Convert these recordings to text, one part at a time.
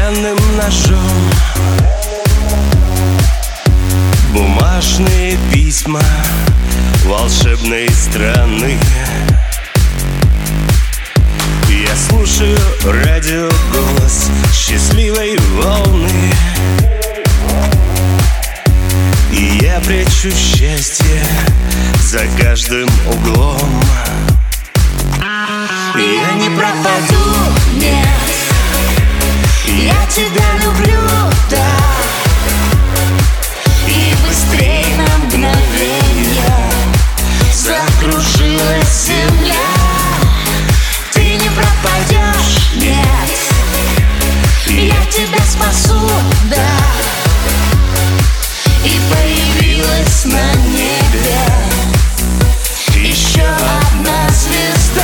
стеклянным ножом. Бумажные письма волшебной страны. Я слушаю радио, голос счастливой волны, и я прячу счастье за каждым углом. Я не пропаду, нет, я тебя люблю, да. И быстрей на мгновенье закружилась земля. Ты не пропадешь, нет, я тебя спасу, да. И появилась на небе еще одна звезда.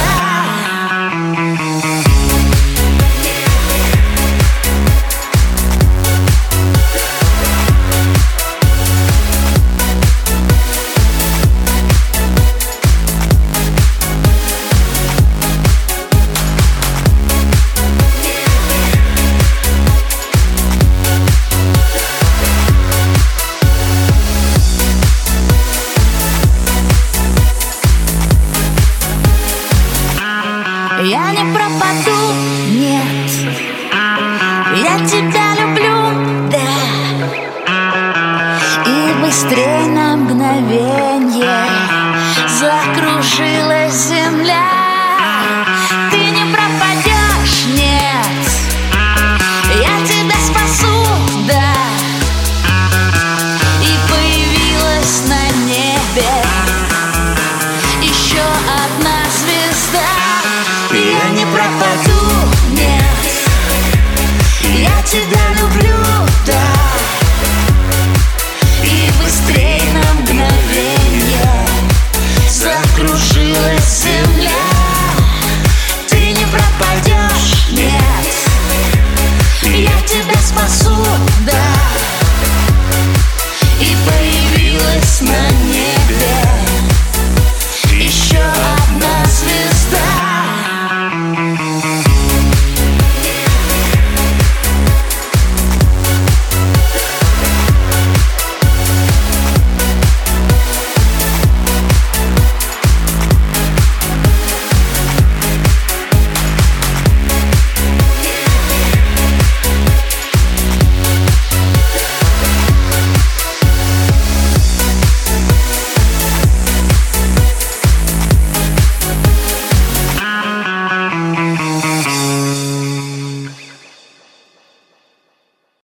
Я не пропаду, нет, я тебя люблю, да. И быстрей на мгновенье закружилась земля. Ты не пропадешь, нет, я тебя спасу, да. И появилась на небе еще одна звезда. Я не пропаду, нет, я тебя